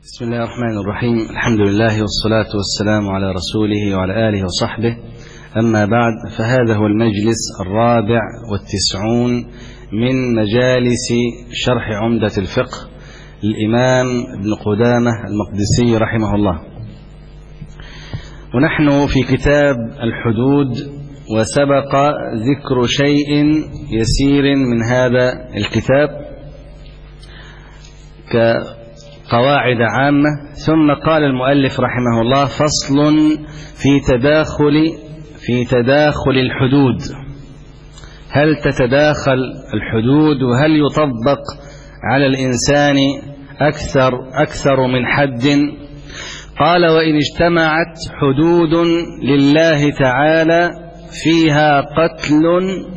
بسم الله الرحمن الرحيم. الحمد لله والصلاة والسلام على رسوله وعلى آله وصحبه. أما بعد، فهذا هو المجلس 94 من مجالس شرح عمدة الفقه للإمام ابن قدامة المقدسي رحمه الله، ونحن في كتاب الحدود، وسبق ذكر شيء يسير من هذا الكتاب كقواعد عامة. ثم قال المؤلف رحمه الله: فصل في تداخل الحدود. هل تتداخل الحدود، وهل يطبق على الإنسان أكثر من حد؟ قال: وإن اجتمعت حدود لله تعالى فيها قتل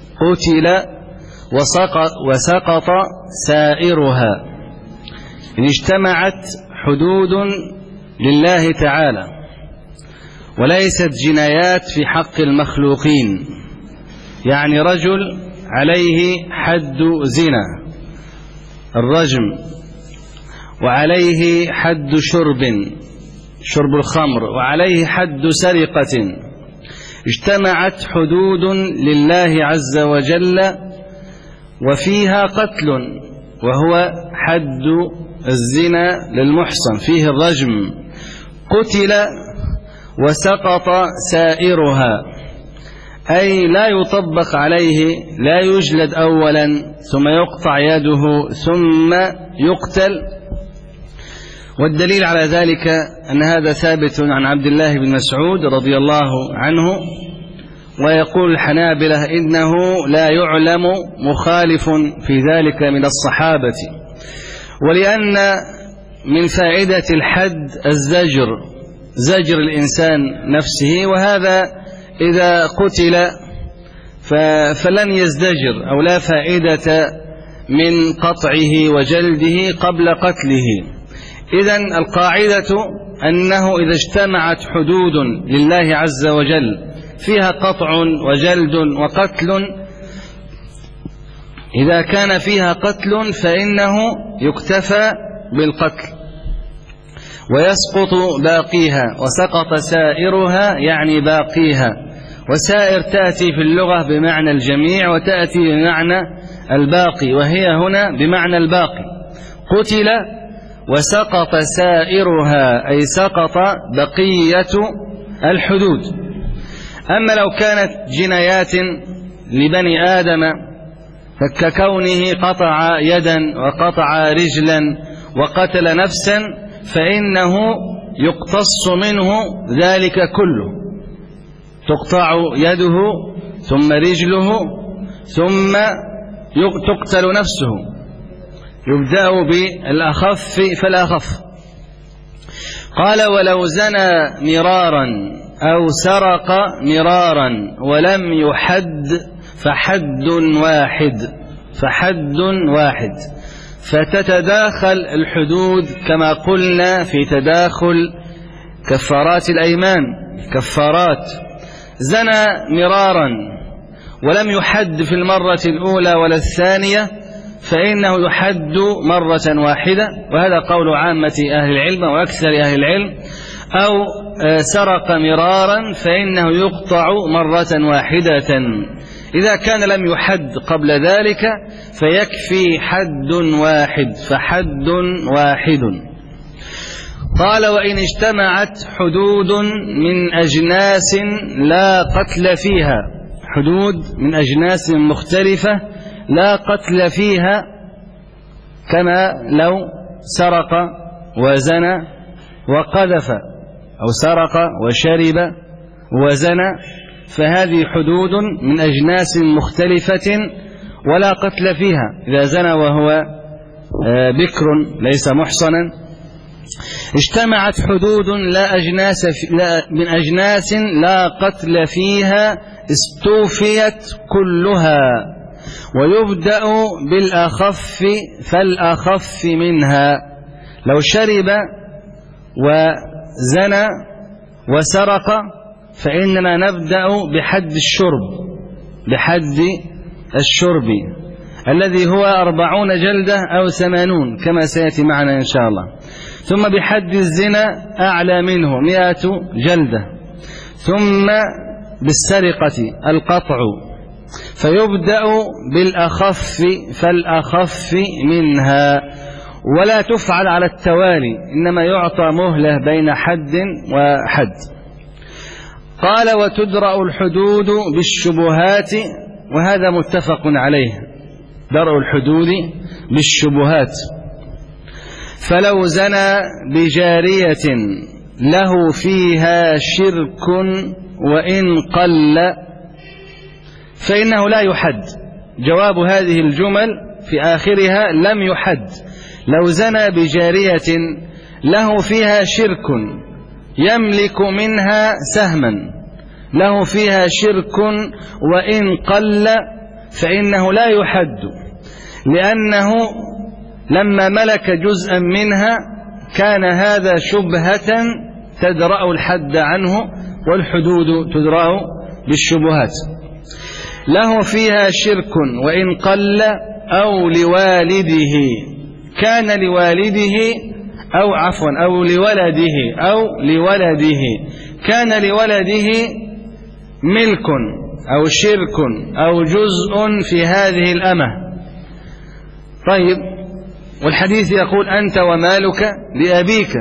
وسقط سائرها. إن اجتمعت حدود لله تعالى وليست جنايات في حق المخلوقين، يعني رجل عليه حد زنا الرجم، وعليه حد شرب الخمر، وعليه حد سرقة، اجتمعت حدود لله عز وجل وفيها قتل وهو حد الزنا للمحصن، فيه الرجم، قتل وسقط سائرها، أي لا يطبق عليه، لا يجلد أولا ثم يقطع يده ثم يقتل. والدليل على ذلك أن هذا ثابت عن عبد الله بن مسعود رضي الله عنه، ويقول الحنابلة إنه لا يعلم مخالف في ذلك من الصحابة، ولأن من فائدة الحد زجر الإنسان نفسه، وهذا إذا قتل فلن يزدجر، أو لا فائدة من قطعه وجلده قبل قتله. إذن القاعدة أنه إذا اجتمعت حدود لله عز وجل فيها قطع وجلد وقتل، إذا كان فيها قتل فإنه يكتفى بالقتل ويسقط باقيها، وسقط سائرها يعني باقيها. وسائر تأتي في اللغة بمعنى الجميع، وتأتي بمعنى الباقي، وهي هنا بمعنى الباقي. قتل وسقط سائرها، أي سقط بقية الحدود. أما لو كانت جنايات لبني آدم فككونه قطع يدا وقطع رجلا وقتل نفسا، فإنه يقتص منه ذلك كله، تقطع يده ثم رجله ثم تقتل نفسه، يبدأ بالأخف فالأخف. قال: ولو زنى مرارا أو سرق مرارا ولم يحد فحد واحد. فتتداخل الحدود كما قلنا في تداخل كفارات الأيمان. كفارات: زنى مرارا ولم يحد في المرة الأولى ولا الثانية فإنه يحد مرة واحدة، وهذا قول عامة أهل العلم وأكثر أهل العلم. أو سرق مرارا فإنه يقطع مرة واحدة. إذا كان لم يحد قبل ذلك فيكفي حد واحد، فحد واحد. قال: وإن اجتمعت حدود من أجناس لا قتل فيها، حدود من أجناس مختلفة لا قتل فيها، كما لو سرق وزنى وقذف، أو سرق وشرب وزنى، فهذه حدود من أجناس مختلفة ولا قتل فيها. إذا زنى وهو بكر ليس محصنا. اجتمعت حدود من أجناس لا قتل فيها استوفيت كلها، ويبدأ بالأخف فالأخف منها. لو شرب وزنى وسرق فإننا نبدأ بحد الشرب. الذي هو 40 جلدة أو 80 كما سيأتي معنا إن شاء الله. ثم بحد الزنا أعلى منه 100 جلدة. ثم بالسرقة القطع، فيبدأ بالأخف فالأخف منها، ولا تفعل على التوالي، إنما يعطى مهلة بين حد وحد. قال وتدرأ الحدود بالشبهات، وهذا متفق عليه، درء الحدود بالشبهات. فلو زنى بجارية له فيها شرك وإن قل فإنه لا يحد. جواب هذه الجمل في آخرها لم يحد. لو زنى بجارية له فيها شرك يملك منها سهما، له فيها شرك وإن قل فإنه لا يحد، لأنه لما ملك جزءا منها كان هذا شبهة تدرأ الحد عنه، والحدود تدرأ بالشبهات. له فيها شرك وإن قل أو لوالده، كان لوالده أو عفوا أو لولده كان لولده ملك أو شرك أو جزء في هذه الأمة. طيب، والحديث يقول أنت ومالك لأبيك،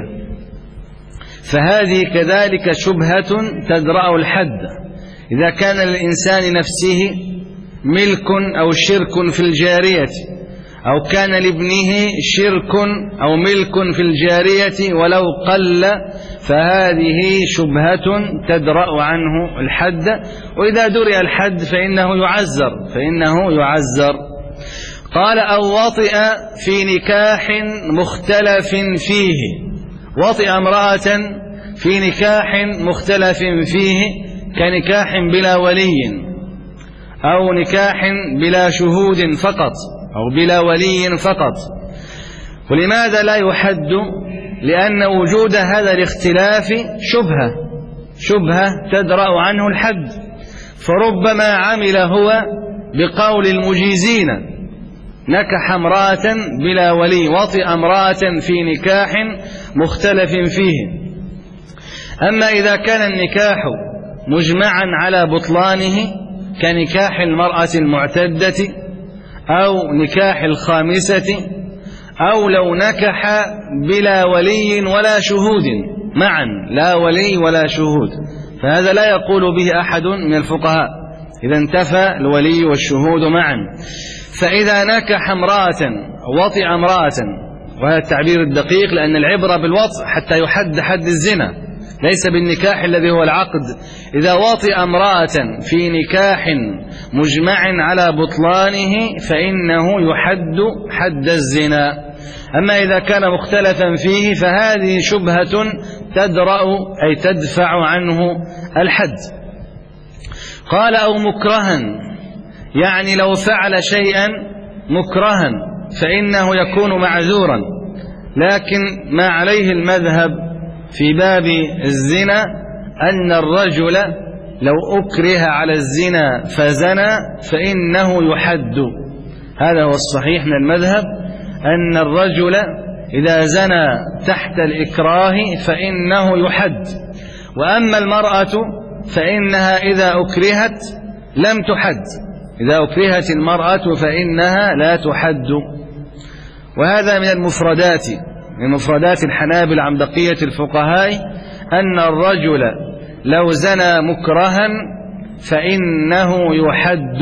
فهذه كذلك شبهة تدرأ الحد. إذا كان للإنسان نفسه ملك أو شرك في الجارية، أو كان لابنه شرك أو ملك في الجارية ولو قل، فهذه شبهة تدرأ عنه الحد، وإذا درئ الحد فإنه يعزر. قال أو وطئ في نكاح مختلف فيه، وطئ امرأة في نكاح مختلف فيه كنكاح بلا ولي أو نكاح بلا شهود فقط أو بلا ولي فقط. ولماذا لا يحد؟ لأن وجود هذا الاختلاف شبهة تدرأ عنه الحد. فربما عمل هو بقول المجيزين نكح امرأة بلا ولي، وطئ امرأة في نكاح مختلف فيه. أما إذا كان النكاح مجمعا على بطلانه كنكاح المرأة المعتدة أو نكاح الخامسة، أو لو نكح بلا ولي ولا شهود معا، لا ولي ولا شهود، فهذا لا يقول به أحد من الفقهاء إذا انتفى الولي والشهود معا. فإذا نكح امرأة وطئ امرأة، وهذا التعبير الدقيق لأن العبرة بالوطء حتى يحد حد الزنا ليس بالنكاح الذي هو العقد. إذا وطئ امرأة في نكاح مجمع على بطلانه فإنه يحد حد الزنا. أما إذا كان مختلفا فيه فهذه شبهة تدرأ أي تدفع عنه الحد. قال أو مكرها، يعني لو فعل شيئا مكرها فإنه يكون معذورا، لكن ما عليه المذهب في باب الزنا أن الرجل لو أكره على الزنا فزنى فإنه يحد. هذا هو الصحيح من المذهب، أن الرجل إذا زنى تحت الإكراه فإنه يحد. وأما المرأة فإنها إذا أكرهت لم تحد، إذا أكرهت المرأة فإنها لا تحد. وهذا من المفردات، من مفردات الحنابلة عن بقية الفقهاء، أن الرجل لو زنى مكرها فإنه يحد.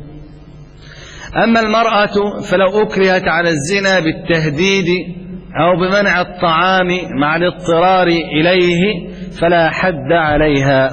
أما المرأة فلو أكرهت على الزنا بالتهديد أو بمنع الطعام مع الاضطرار إليه فلا حد عليها.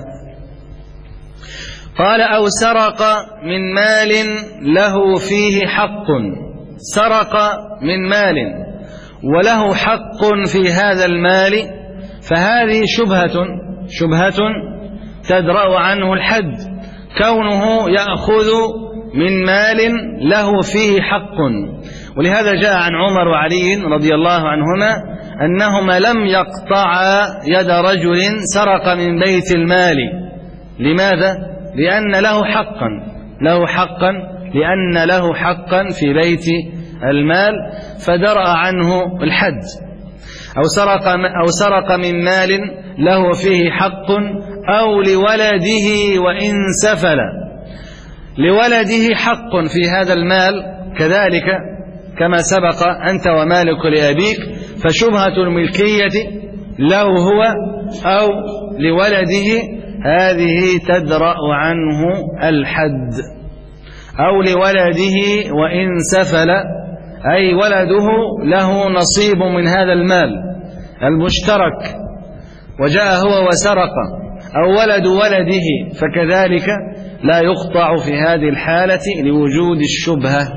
قال أو سرق من مال له فيه حق، سرق من مال وله حق في هذا المال، فهذه شبهة تدرأ عنه الحد، كونه يأخذ من مال له فيه حق. ولهذا جاء عن عمر وعلي رضي الله عنهما أنهما لم يقطعا يد رجل سرق من بيت المال. لماذا؟ لأن له حقا لأن له حقا في بيت المال فدرأ عنه الحد، أو سرق من مال له فيه حق، أو لولده وإن سفل، لولده حق في هذا المال كذلك كما سبق أنت ومالك لأبيك، فشبهة الملكية له هو أو لولده هذه تدرأ عنه الحد. أو لولده وإن سفل، أي ولده له نصيب من هذا المال المشترك وجاء هو وسرق، أو ولد ولده، فكذلك لا يقطع في هذه الحالة لوجود الشبهة.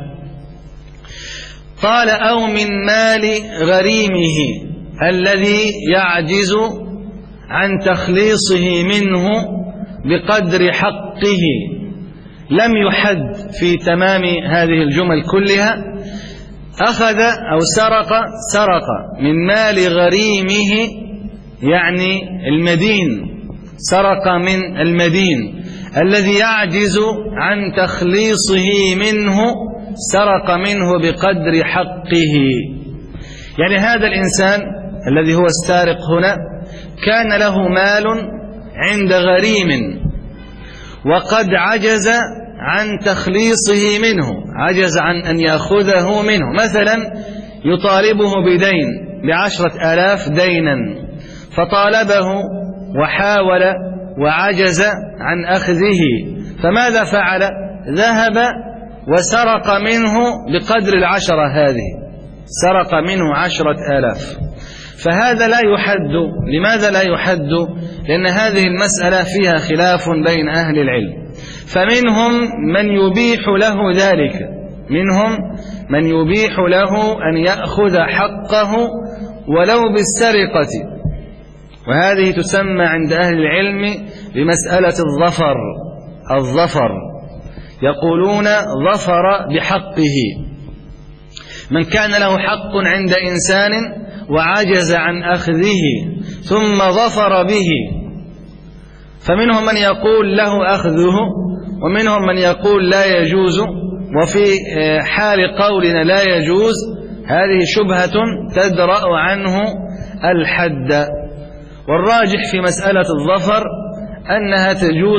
قال: أو من مال غريمه الذي يعجز عن تخليصه منه بقدر حقه. لم يحد في تمام هذه الجمل كلها. أخذ أو سرق من مال غريمه، يعني المدين، سرق من المدين الذي يعجز عن تخليصه منه، سرق منه بقدر حقه. يعني هذا الإنسان الذي هو السارق هنا كان له مال عند غريم وقد عجز عن تخليصه منه، عجز عن أن يأخذه منه، مثلا يطالبه بدين ب10,000 دينا، فطالبه وحاول وعجز عن أخذه، فماذا فعل؟ ذهب وسرق منه بقدر 10 هذه، سرق منه 10,000. فهذا لا يحد. لماذا لا يحد؟ لأن هذه المسألة فيها خلاف بين أهل العلم، فمنهم من يبيح له ذلك، منهم من يبيح له أن يأخذ حقه ولو بالسرقة، وهذه تسمى عند أهل العلم بمسألة الظفر، يقولون ظفر بحقه. من كان له حق عند إنسان وعجز عن أخذه ثم ظفر به، فمنهم من يقول له أخذه، ومنهم من يقول لا يجوز. وفي حال قولنا لا يجوز هذه شبهة تدرأ عنه الحد. والراجح في مسألة الظفر أنها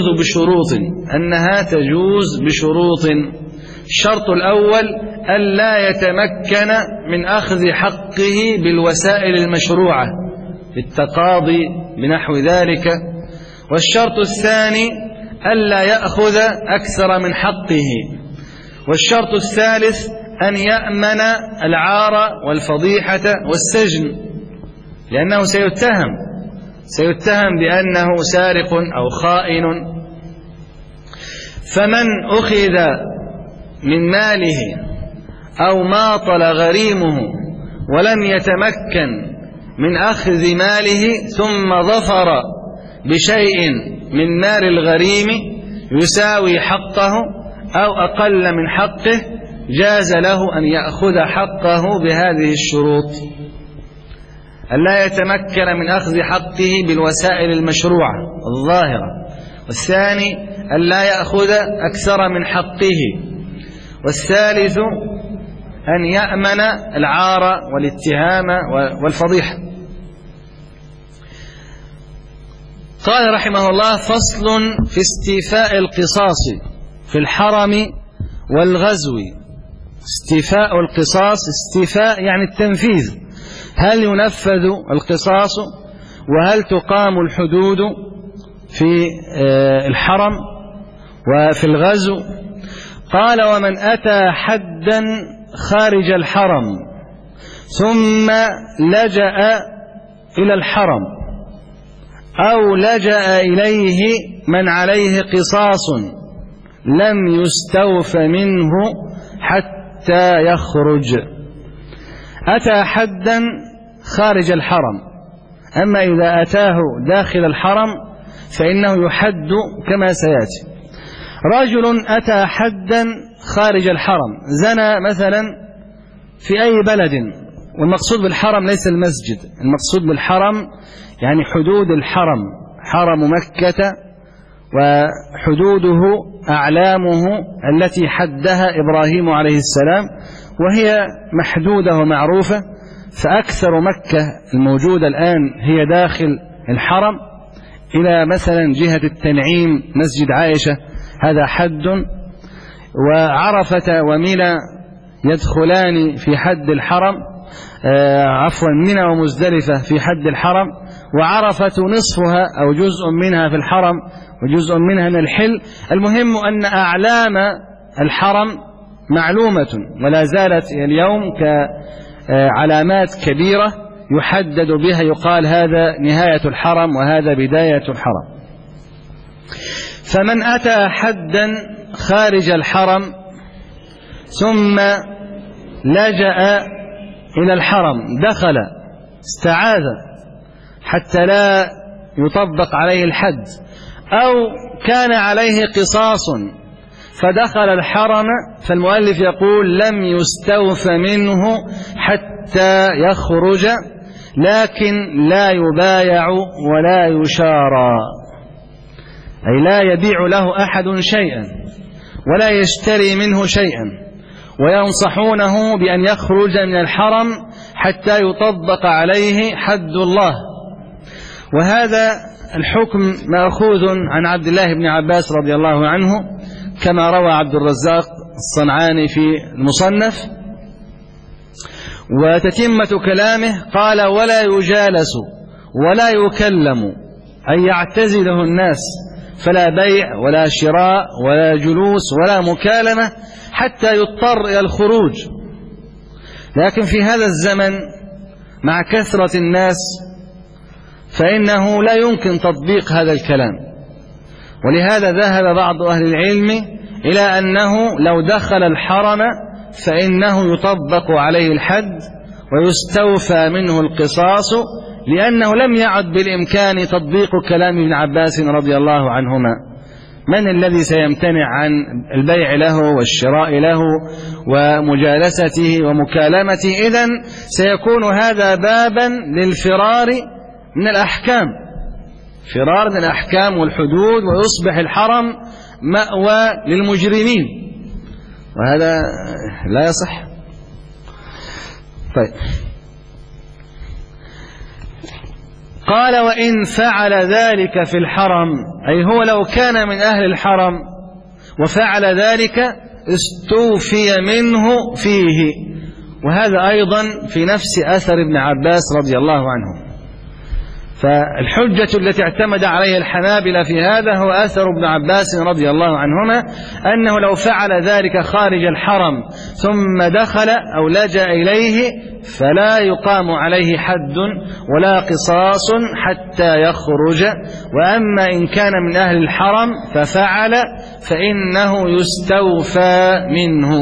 تجوز بشروط. الشرط الأول ألا يتمكن من أخذ حقه بالوسائل المشروعة بالتقاضي بنحو ذلك. والشرط الثاني ألا يأخذ أكثر من حقه. والشرط الثالث أن يأمن العار والفضيحة والسجن، لأنه سيتهم بأنه سارق أو خائن. فمن أخذ من ماله أو ماطل غريمه ولم يتمكن من أخذ ماله ثم ظفر بشيء من مال الغريم يساوي حقه أو أقل من حقه، جاز له أن يأخذ حقه بهذه الشروط: ألا يتمكن من أخذ حقه بالوسائل المشروعة الظاهرة، والثاني ألا يأخذ أكثر من حقه، والثالث أن يأمن العار والاتهام والفضيحة. قال رحمه الله: فصل في استيفاء القصاص في الحرم والغزو. استيفاء القصاص، استيفاء يعني التنفيذ، هل ينفذ القصاص وهل تقام الحدود في الحرم وفي الغزو. قال: ومن أتى حدا خارج الحرم ثم لجأ إلى الحرم أو لجأ إليه من عليه قصاص لم يستوف منه حتى يخرج. أتى حدا خارج الحرم، أما إذا أتاه داخل الحرم فإنه يحد كما سيأتي. رجل أتى حدا خارج الحرم، زنى مثلا في أي بلد، والمقصود بالحرم ليس المسجد، المقصود بالحرم يعني حدود الحرم، حرم مكة وحدوده أعلامه التي حدها إبراهيم عليه السلام، وهي محدودة ومعروفة. فأكثر مكة الموجودة الآن هي داخل الحرم، إلى مثلا جهة التنعيم مسجد عائشة هذا حد، وعرفة ومنى يدخلان في حد الحرم، منى ومزدلفة في حد الحرم، وعرفة نصفها أو جزء منها في الحرم وجزء منها من الحل. المهم أن أعلام الحرم معلومة ولا زالت اليوم كعلامات كبيرة يحدد بها، يقال هذا نهاية الحرم وهذا بداية الحرم. فمن أتى حدا خارج الحرم ثم لجأ إلى الحرم، دخل استعاذ حتى لا يطبق عليه الحد، أو كان عليه قصاص فدخل الحرم، فالمؤلف يقول لم يستوف منه حتى يخرج، لكن لا يبايع ولا يشارى، أي لا يبيع له أحد شيئا ولا يشتري منه شيئا، وينصحونه بأن يخرج من الحرم حتى يطبق عليه حد الله. وهذا الحكم مأخوذ عن عبد الله بن عباس رضي الله عنه، كما روى عبد الرزاق الصنعاني في المصنف. وتتمة كلامه قال ولا يجالس ولا يكلم، أي يعتزله الناس، فلا بيع ولا شراء ولا جلوس ولا مكالمة حتى يضطر إلى الخروج. لكن في هذا الزمن مع كثرة الناس فإنه لا يمكن تطبيق هذا الكلام، ولهذا ذهب بعض أهل العلم إلى أنه لو دخل الحرم فإنه يطبق عليه الحد ويستوفى منه القصاص، لأنه لم يعد بالإمكان تطبيق كلام ابن عباس رضي الله عنهما. من الذي سيمتنع عن البيع له والشراء له ومجالسته ومكالمته؟ إذن سيكون هذا بابا للفرار من الأحكام، فرار من الأحكام والحدود، ويصبح الحرم مأوى للمجرمين، وهذا لا يصح. طيب، قال وإن فعل ذلك في الحرم، أي هو لو كان من أهل الحرم وفعل ذلك استوفي منه فيه. وهذا أيضا في نفس أثر ابن عباس رضي الله عنه. فالحجة التي اعتمد عليها الحنابلة في هذا هو أثر ابن عباس رضي الله عنهما، أنه لو فعل ذلك خارج الحرم ثم دخل أو لجأ إليه فلا يقام عليه حد ولا قصاص حتى يخرج، وأما إن كان من أهل الحرم ففعل فإنه يستوفى منه.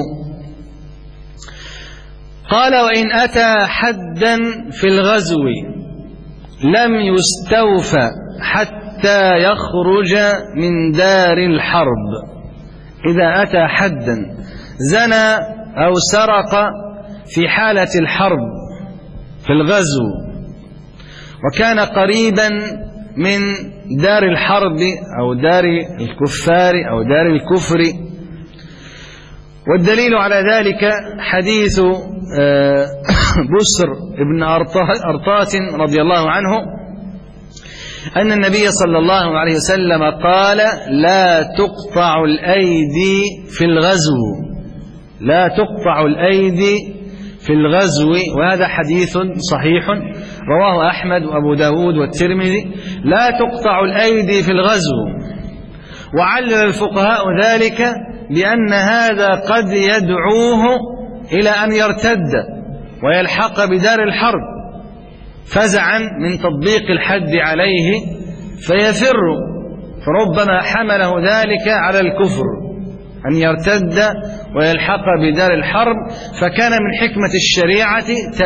قال وإن أتى حدا في الغزو لم يستوفى حتى يخرج من دار الحرب. إذا أتى حدا زنى أو سرق في حالة الحرب في الغزو وكان قريبا من دار الحرب أو دار الكفار أو دار الكفر، والدليل على ذلك حديث بسر بن أرطاس رضي الله عنه أن النبي صلى الله عليه وسلم قال لا تقطع الأيدي في الغزو، لا تقطع الأيدي في الغزو، وهذا حديث صحيح رواه أحمد وأبو داود والترمذي. لا تقطع الأيدي في الغزو، وعلل الفقهاء ذلك لأن هذا قد يدعوه إلى أن يرتد ويلحق بدار الحرب فزعا من تطبيق الحد عليه فيفر، فربما حمله ذلك على الكفر أن يرتد ويلحق بدار الحرب. فكان من حكمة الشريعة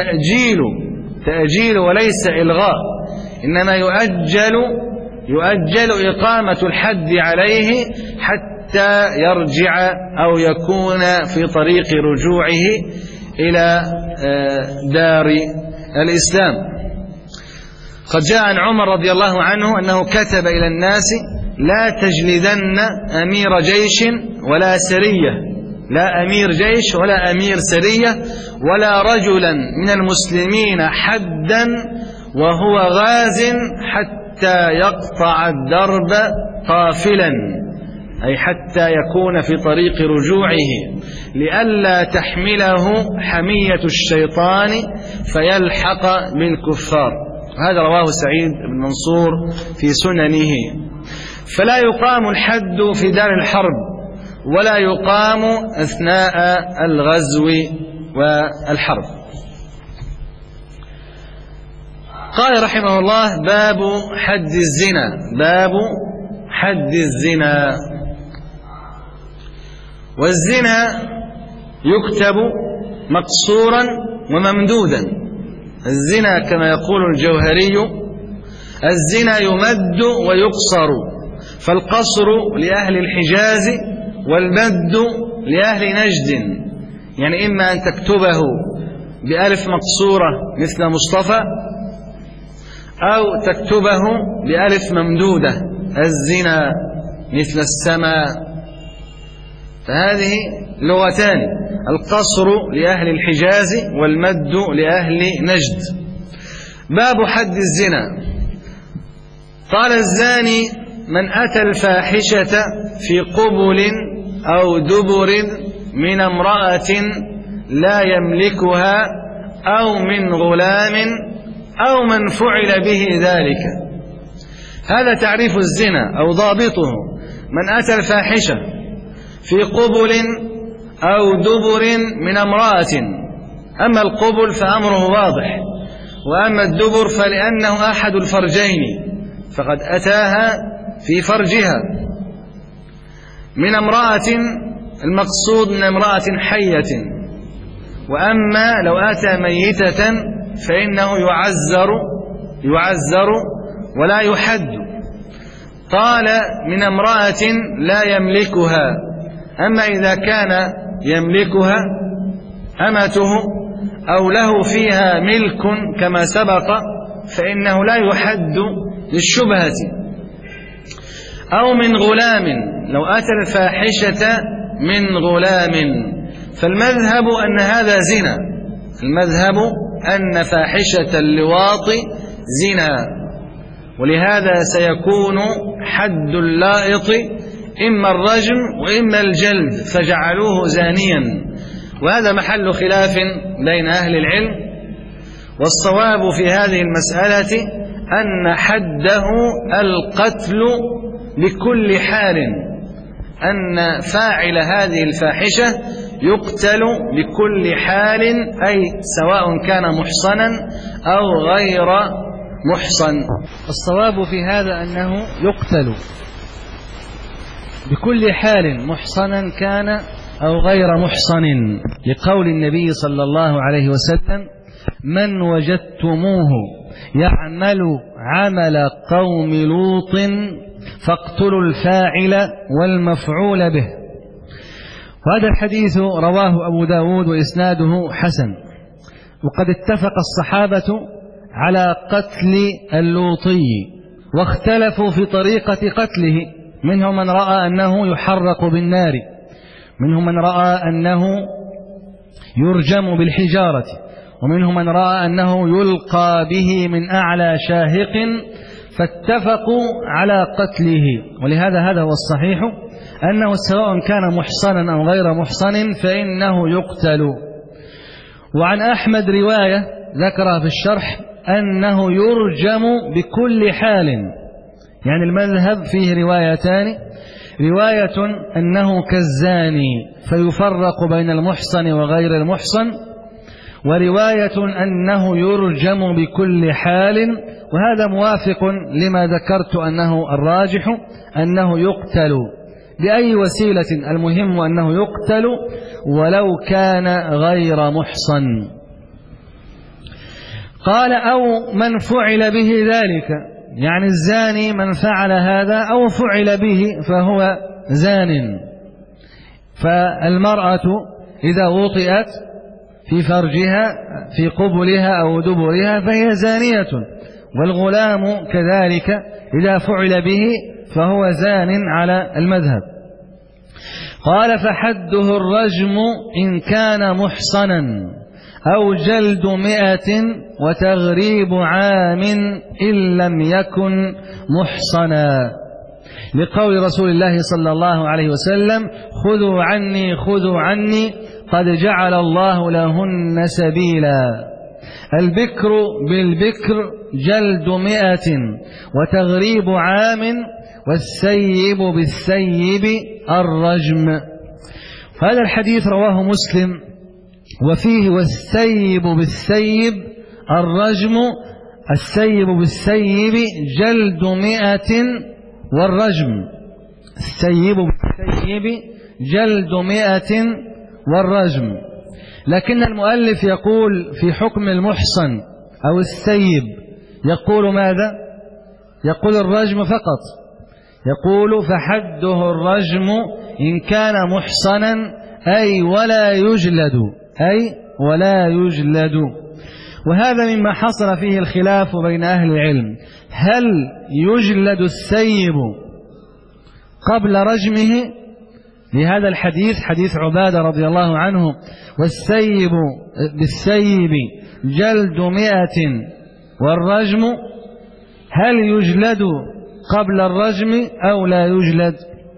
تأجيل وليس إلغاء، إنما يؤجل إقامة الحد عليه حتى يرجع أو يكون في طريق رجوعه إلى دار الإسلام. قد جاء عن عمر رضي الله عنه أنه كتب إلى الناس لا تجلدن أمير جيش ولا سرية، لا أمير جيش ولا أمير سرية ولا رجلا من المسلمين حدا وهو غاز حتى يقطع الدرب قافلا، أي حتى يكون في طريق رجوعه، لئلا تحمله حمية الشيطان فيلحق بالكفار. هذا رواه سعيد بن منصور في سننه. فلا يقام الحد في دار الحرب ولا يقام أثناء الغزو والحرب. قال رحمه الله: باب حد الزنا. باب حد الزنا. والزنا يكتب مقصورا وممدودا. الزنا كما يقول الجوهري: الزنا يمد ويقصر، فالقصر لأهل الحجاز والمد لأهل نجد، يعني إما أن تكتبه بألف مقصورة مثل مصطفى، أو تكتبه بألف ممدودة الزنا مثل السماء. فهذه لغتان: القصر لأهل الحجاز والمد لأهل نجد. باب حد الزنا. قال: الزاني من أتى الفاحشة في قبل أو دبر من امرأة لا يملكها أو من غلام أو من فعل به ذلك. هذا تعريف الزنا أو ضابطه: من أتى الفاحشة في قبل أو دبر من امرأة. أما القبل فأمره واضح، وأما الدبر فلأنه أحد الفرجين فقد أتاها في فرجها. من امرأة المقصود من امرأة حية، وأما لو أتى ميتة فإنه يعزر ولا يحد. قال: من امرأة لا يملكها. أما إذا كان يملكها أمته أو له فيها ملك كما سبق فإنه لا يحد للشبهة. أو من غلام، لو أتى الفاحشة من غلام، فالمذهب أن هذا زنا. المذهب أن فاحشة اللواط زنا، ولهذا سيكون حد اللائط إما الرجم وإما الجلد، فجعلوه زانيا، وهذا محل خلاف بين أهل العلم. والصواب في هذه المسألة أن حده القتل بكل حال، أن فاعل هذه الفاحشة يقتل بكل حال، أي سواء كان محصنا أو غير محصن. الصواب في هذا أنه يقتل بكل حال، محصنا كان أو غير محصن، لقول النبي صلى الله عليه وسلم: من وجدتموه يعمل عمل قوم لوط فاقتلوا الفاعل والمفعول به. وهذا الحديث رواه أبو داود وإسناده حسن. وقد اتفق الصحابة على قتل اللوطي، واختلفوا في طريقة قتله. منهم من رأى أنه يحرق بالنار، منهم من رأى أنه يرجم بالحجارة، ومنهم من رأى أنه يلقى به من أعلى شاهق، فاتفقوا على قتله. ولهذا هذا هو الصحيح، أنه سواء كان محصنا أو غير محصن فإنه يقتل. وعن أحمد رواية ذكرها في الشرح أنه يرجم بكل حال، يعني المذهب فيه روايتان: رواية أنه كالزاني فيفرق بين المحصن وغير المحصن، ورواية أنه يرجم بكل حال. وهذا موافق لما ذكرت أنه الراجح أنه يقتل بأي وسيلة، المهم أنه يقتل ولو كان غير محصن. قال: أو من فعل به ذلك، يعني الزاني من فعل هذا أو فعل به فهو زان. فالمرأة إذا وطئت في فرجها في قبلها أو دبرها فهي زانية، والغلام كذلك إذا فعل به فهو زان على المذهب. قال فحده الرجم إن كان محصنا أو جلد 100 وتغريب عام إن لم يكن محصنا، لقول رسول الله صلى الله عليه وسلم خذوا عني قد جعل الله لهن سبيلا. البكر بالبكر جلد 100 وتغريب عام، والسيب بالسيب الرجم. هذا الحديث رواه مسلم، وفيه والسيب بالسيب الرجم، السيب بالسيب جلد 100 والرجم، السيب بالسيب جلد 100 والرجم. لكن المؤلف يقول في حكم المحصن أو السيب يقول ماذا؟ يقول الرجم فقط، يقول فحده الرجم إن كان محصنا أي ولا يجلد. وهذا مما حصل فيه الخلاف بين أهل العلم، هل يجلد السيب قبل رجمه؟ لهذا الحديث حديث عبادة رضي الله عنه والسيب بالسيب جلد 100 والرجم، هل يجلد قبل الرجم أو لا يجلد؟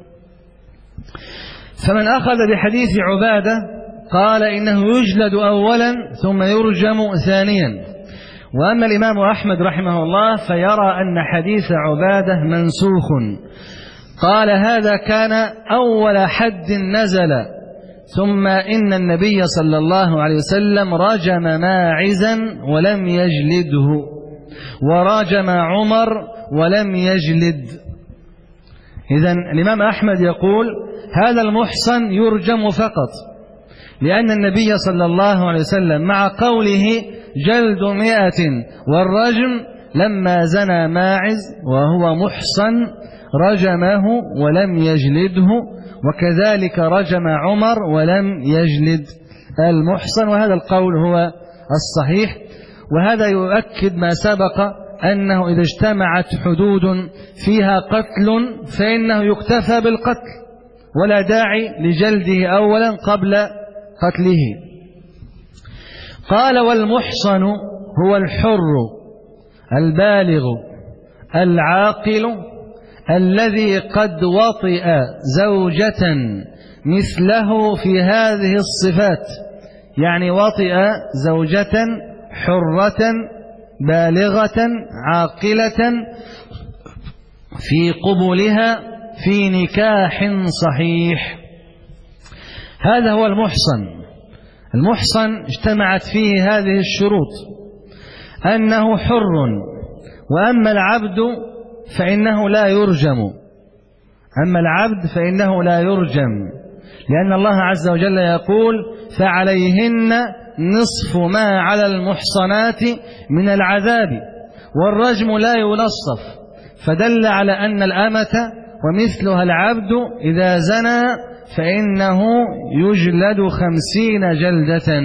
فمن أخذ بحديث عبادة قال إنه يجلد أولا ثم يرجم ثانيا. وأما الإمام أحمد رحمه الله فيرى أن حديث عبادة منسوخ، قال هذا كان أول حد نزل، ثم إن النبي صلى الله عليه وسلم رجم ماعزا ولم يجلده، ورجم عمر ولم يجلد. إذن الإمام أحمد يقول هذا المحصن يرجم فقط، لأن النبي صلى الله عليه وسلم مع قوله جلد 100 والرجم لما زنى ماعز وهو محصن رجمه ولم يجلده، وكذلك رجم عمر ولم يجلد المحصن، وهذا القول هو الصحيح. وهذا يؤكد ما سبق أنه إذا اجتمعت حدود فيها قتل فإنه يكتفى بالقتل ولا داعي لجلده أولا قبل قتله. قال والمحصن هو الحر البالغ العاقل الذي قد وطئ زوجة مثله في هذه الصفات، يعني وطئ زوجة حرة بالغة عاقلة في قبلها في نكاح صحيح. هذا هو المحصن. المحصن اجتمعت فيه هذه الشروط، أنه حر، وأما العبد فإنه لا يرجم، أما العبد فإنه لا يرجم، لأن الله عز وجل يقول فعليهن نصف ما على المحصنات من العذاب، والرجم لا ينصف، فدل على أن الأمة ومثلها العبد إذا زنى فإنه يجلد 50 جلدة.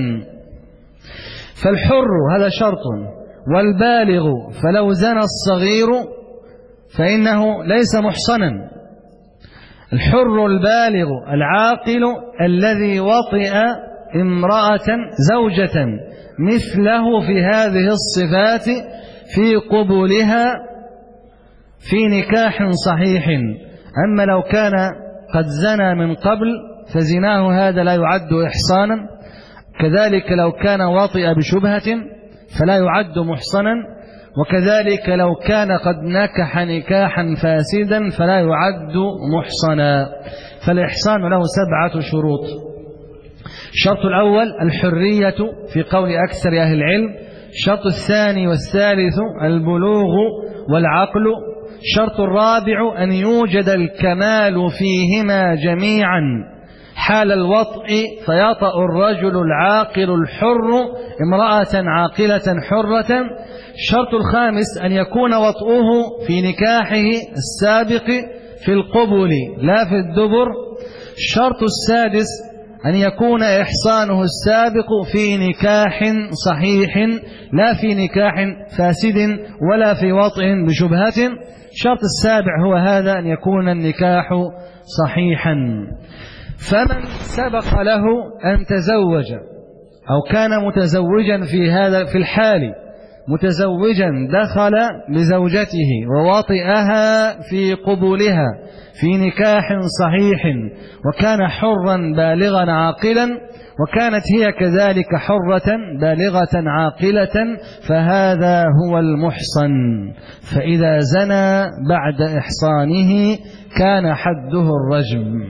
فالحر هذا شرط، والبالغ فلو زنى الصغير فإنه ليس محصنا. الحر البالغ العاقل الذي وطئ امرأة زوجة مثله في هذه الصفات في قبولها في نكاح صحيح. أما لو كان قد زنى من قبل فزناه هذا لا يعد إحصانا، كذلك لو كان وطئ بشبهة فلا يعد محصنا، وكذلك لو كان قد نكح نكاحا فاسدا فلا يعد محصنا. فالإحصان له 7 شروط. الشرط الأول الحرية في قول أكثر أهل العلم، الشرط الثاني والثالث البلوغ والعقل، الشرط الرابع أن يوجد الكمال فيهما جميعا حال الوطء فيطأ الرجل العاقل الحر امرأة عاقلة حرة. الشرط الخامس أن يكون وطؤه في نكاحه السابق في القبل لا في الدبر. الشرط السادس أن يكون إحصانه السابق في نكاح صحيح لا في نكاح فاسد ولا في وطئ بشبهة. الشرط السابع هو هذا، أن يكون النكاح صحيحا. فمن سبق له أن تزوج أو كان متزوجا في الحال متزوجا دخل بزوجته ووطئها في قبولها في نكاح صحيح وكان حرا بالغا عاقلا وكانت هي كذلك حرة بالغة عاقلة فهذا هو المحصن. فإذا زنى بعد إحصانه كان حده الرجم.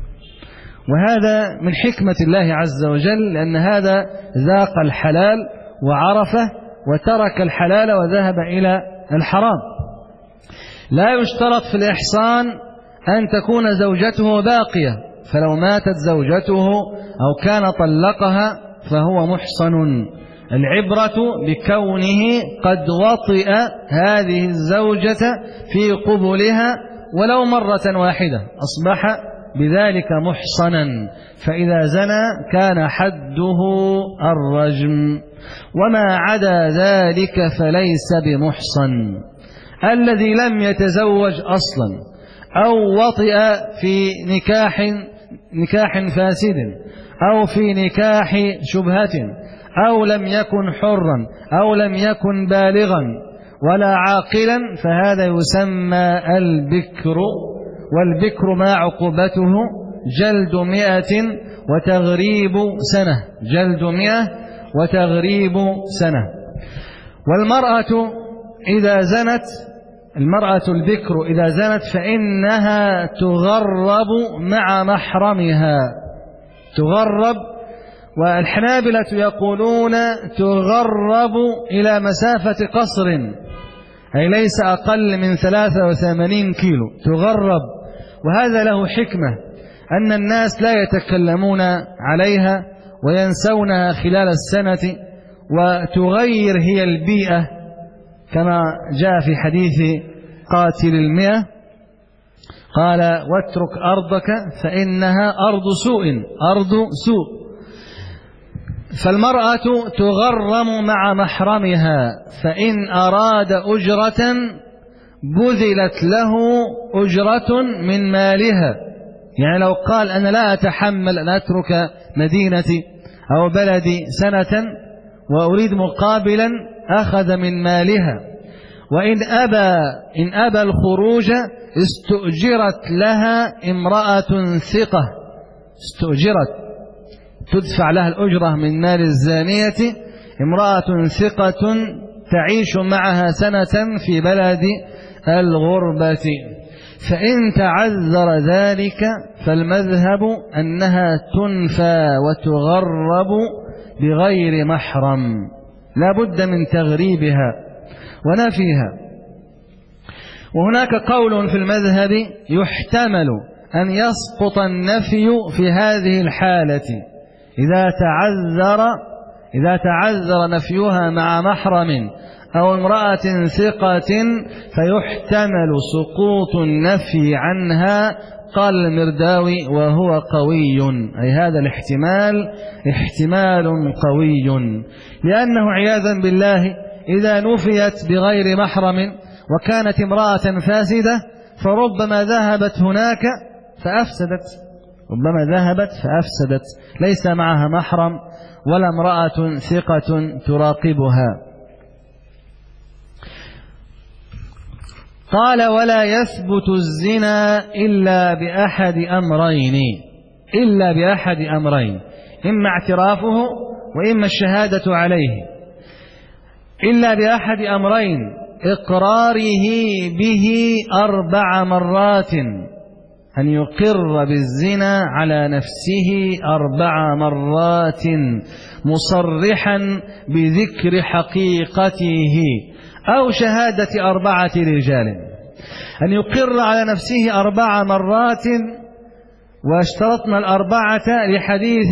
وهذا من حكمة الله عز وجل، لأن هذا ذاق الحلال وعرفه وترك الحلال وذهب إلى الحرام. لا يشترط في الإحصان أن تكون زوجته باقية، فلو ماتت زوجته أو كان طلقها فهو محصن. العبرة بكونه قد وطئ هذه الزوجة في قبلها ولو مرة واحدة أصبح بذلك محصنا، فإذا زنى كان حده الرجم. وما عدا ذلك فليس بمحصن. الذي لم يتزوج أصلا أو وطئ في نكاح فاسد أو في نكاح شبهة أو لم يكن حرا أو لم يكن بالغا ولا عاقلا فهذا يسمى البكر. والبكر ما عقوبته جلد 100 وتغريب سنة. جلد 100 وتغريب سنة. والمرأة إذا زنت، المرأة البكر إذا زنت فإنها تغرب مع محرمها. تغرب، والحنابلة يقولون تغرب إلى مسافة قصر، أي ليس أقل من 83 كيلو تغرب. وهذا له حكمة، أن الناس لا يتكلمون عليها وينسونها خلال السنة، وتغير هي البيئة كما جاء في حديث قاتل 100 قال واترك أرضك فإنها أرض سوء. أرض سوء. فالمرأة تغرم مع محرمها، فإن أراد أجرة بذلت له أجرة من مالها. يعني لو قال أنا لا أتحمل أن أترك مدينتي أو بلدي سنة وأريد مقابلا أخذ من مالها. وإن أبى الخروج استؤجرت لها امرأة ثقة. استؤجرت، تدفع لها الأجرة من مال الزانية امرأة ثقة تعيش معها سنة في بلد الغربة. فإن تعذر ذلك فالمذهب أنها تنفى وتغرب بغير محرم، لا بد من تغريبها ونفيها. وهناك قول في المذهب يحتمل أن يسقط النفي في هذه الحالة إذا تعذر نفيها مع محرم أو امرأة ثقة، فيحتمل سقوط النفي عنها. قال المرداوي وهو قوي، أي هذا الاحتمال احتمال قوي، لأنه عياذا بالله إذا نفيت بغير محرم وكانت امرأة فاسدة فربما ذهبت هناك فأفسدت، ربما ذهبت فأفسدت، ليس معها محرم ولا امرأة ثقة تراقبها. قال ولا يثبت الزنا إلا بأحد أمرين، إما اعترافه وإما الشهادة عليه. إلا بأحد أمرين: إقراره به 4 مرات، أن يقر بالزنا على نفسه 4 مرات مصرحا بذكر حقيقته، أو شهادة 4 رجال. أن يقر على نفسه 4 مرات، واشترطنا 4 لحديث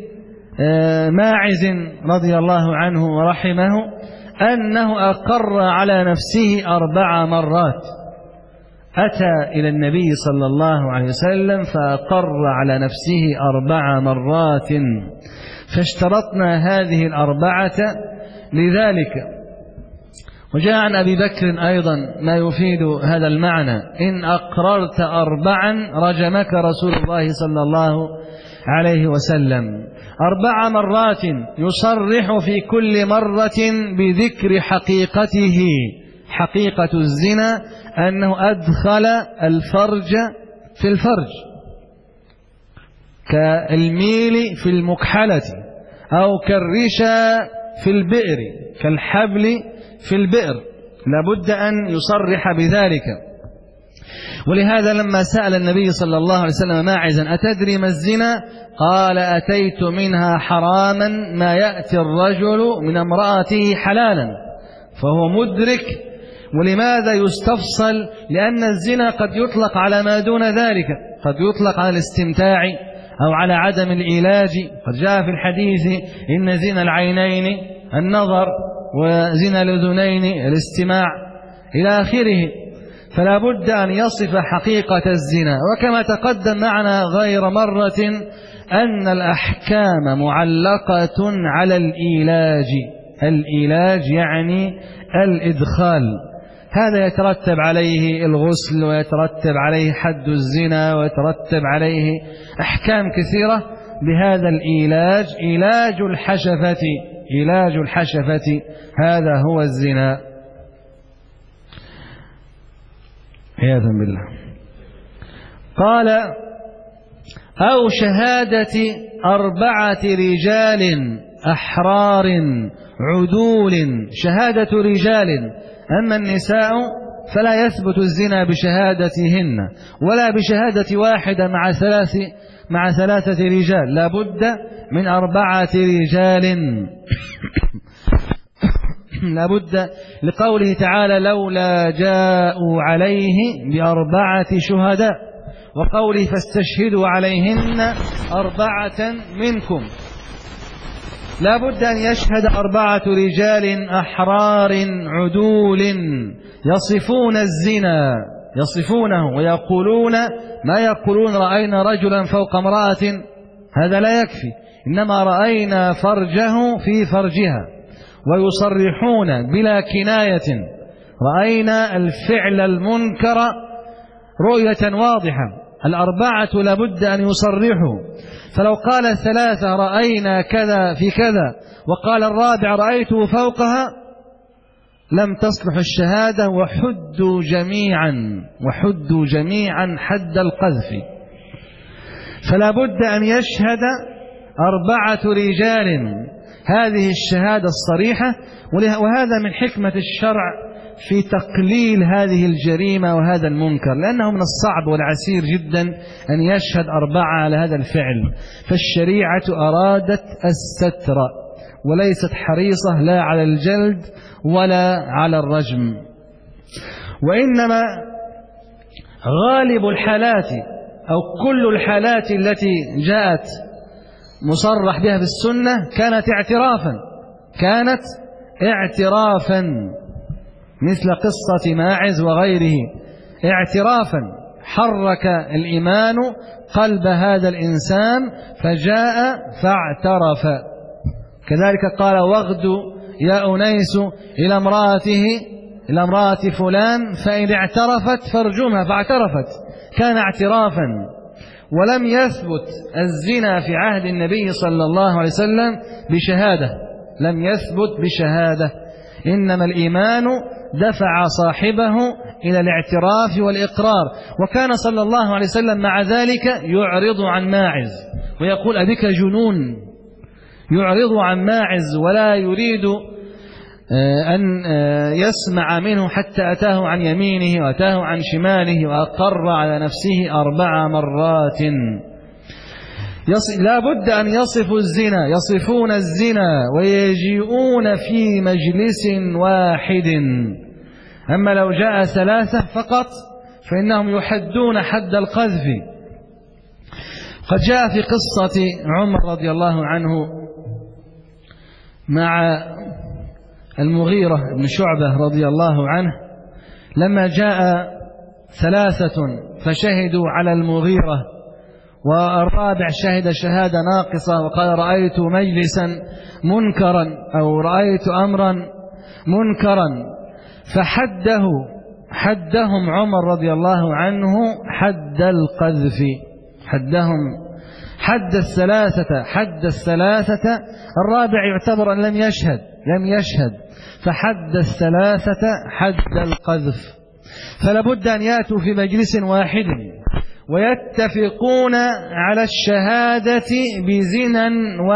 ماعز رضي الله عنه ورحمه أنه أقر على نفسه 4 مرات. أتى إلى النبي صلى الله عليه وسلم فأقر على نفسه 4 مرات، فاشترطنا هذه 4 لذلك. وجاء عن أبي بكر أيضا ما يفيد هذا المعنى: إن أقررت 4 رجمك رسول الله صلى الله عليه وسلم. 4 مرات يصرح في كل مرة بذكر حقيقته، حقيقة الزنا أنه أدخل الفرج في الفرج، كالميل في المكحلة، أو كالرشا في البئر، كالحبل في البئر، لابد أن يصرح بذلك. ولهذا لما سأل النبي صلى الله عليه وسلم ماعزا: أتدري ما الزنا؟ قال: أتيت منها حراما ما يأتي الرجل من امرأته حلالا، فهو مدرك. ولماذا يستفصل؟ لأن الزنا قد يطلق على ما دون ذلك، قد يطلق على الاستمتاع أو على عدم العلاج. قد جاء في الحديث: إن زنا العينين النظر، وزنا الأذنين الاستماع، إلى آخره. فلا بد أن يصف حقيقة الزنا. وكما تقدم معنا غير مرة أن الأحكام معلقة على الإيلاج. الإيلاج يعني الإدخال، هذا يترتب عليه الغسل، ويترتب عليه حد الزنا، ويترتب عليه أحكام كثيرة بهذا الإيلاج. علاج الحشفة، علاج الحشفة هذا هو الزنا، عياذا بالله. قال: أو شهادة 4 رجال أحرار عدول، شهادة رجال. أما النساء فلا يثبت الزنا بشهادتهن، ولا بشهادة واحدة مع 3 رجال، لا بد من 4 رجال. لا بد، لقوله تعالى: لولا جاءوا عليه ب4 شهداء، وقوله: فاستشهدوا عليهن 4 منكم. لا بد أن يشهد 4 رجال أحرار عدول يصفون الزنا، يصفونه ويقولون ما يقولون: رأينا رجلا فوق امرأة. هذا لا يكفي، إنما رأينا فرجه في فرجها، ويصرحون بلا كناية: رأينا الفعل المنكر رؤية واضحة. 4 لابد أن يصرحوا. فلو قال 3 رأينا كذا في كذا، وقال الرابع رأيته فوقها، لم تصلح الشهادة، وحدوا جميعا حد القذف. فلا بد أن يشهد 4 رجال هذه الشهادة الصريحة. وهذا من حكمة الشرع في تقليل هذه الجريمة وهذا المنكر، لأنه من الصعب والعسير جدا أن يشهد 4 على هذا الفعل. فالشريعة أرادت الستر، وليست حريصة لا على الجلد ولا على الرجم. وإنما غالب الحالات أو كل الحالات التي جاءت مصرح بها في السنة كانت اعترافا، مثل قصة ماعز وغيره، اعترافا. حرك الإيمان قلب هذا الإنسان فجاء فاعترف. كذلك قال: واغدو يا أنيس إلى امرأة فلان فإن اعترفت فارجمها، فاعترفت، كان اعترافا. ولم يثبت الزنا في عهد النبي صلى الله عليه وسلم بشهادة، لم يثبت بشهادة، إنما الإيمان دفع صاحبه إلى الاعتراف والإقرار. وكان صلى الله عليه وسلم مع ذلك يعرض عن ماعز ويقول: أبك جنون، يعرض عن ماعز ولا يريد أن يسمع منه، حتى أتاه عن يمينه وأتاه عن شماله، وأقر على نفسه 4 مرات. لا بد أن يصفوا الزنا، يصفون الزنا ويجيئون في مجلس واحد. أما لو جاء 3 فقط فإنهم يحدون حد القذف. قد جاء في قصة عمر رضي الله عنه مع المغيرة بن شعبة رضي الله عنه، لما جاء 3 فشهدوا على المغيرة، والرابع شهد شهادة ناقصة وقال رأيت مجلسا منكرا أو رأيت أمرا منكرا، حدهم عمر رضي الله عنه حد القذف، حد الثلاثة. الرابع يعتبر أن لم يشهد فحد 3 حد القذف. فلا بد أن يأتوا في مجلس واحد ويتفقون على الشهادة بزنا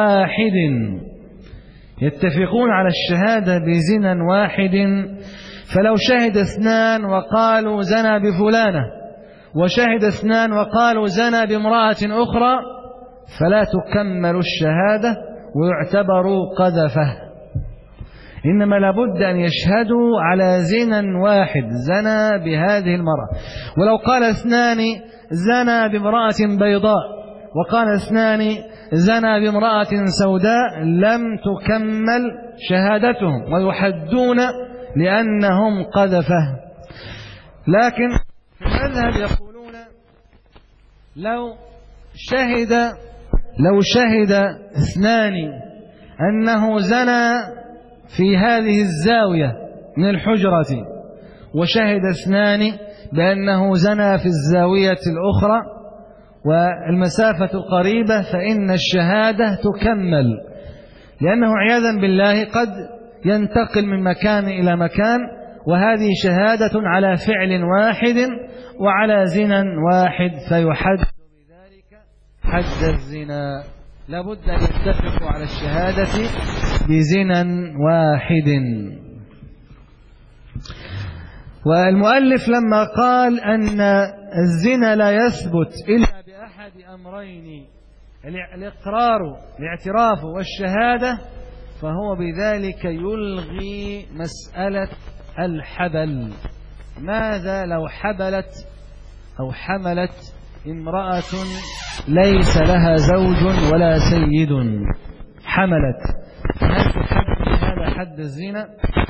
واحد، فلو شهد 2 وقالوا زنى بفلانة وشهد 2 وقالوا زنى بامرأة أخرى فلا تكمل الشهادة ويعتبر قذفه، إنما لابد أن يشهدوا على زنا واحد، زنى بهذه المرأة. ولو قال 2 زنى بامرأة بيضاء وقال 2 زنى بامرأة سوداء لم تكمل شهادتهم ويحدون لأنهم قذفه. لكن في المذهب يقولون لو شهد 2 أنه زنى في هذه الزاوية من الحجرة وشهد 2 بأنه زنى في الزاوية الأخرى والمسافة قريبة فإن الشهادة تكمل، لأنه عياذا بالله قد ينتقل من مكان إلى مكان، وهذه شهادة على فعل واحد وعلى زنا واحد فيحد بذلك حد الزنا. لابد أن يتفقوا على الشهادة بزنا واحد. والمؤلف لما قال أن الزنا لا يثبت إلا بأحد أمرين، الاعتراف والشهادة، فهو بذلك يلغي مسألة الحبل. ماذا لو حبلت أو حملت امرأة ليس لها زوج ولا سيد، حملت، هل تحد هذا حد الزنا؟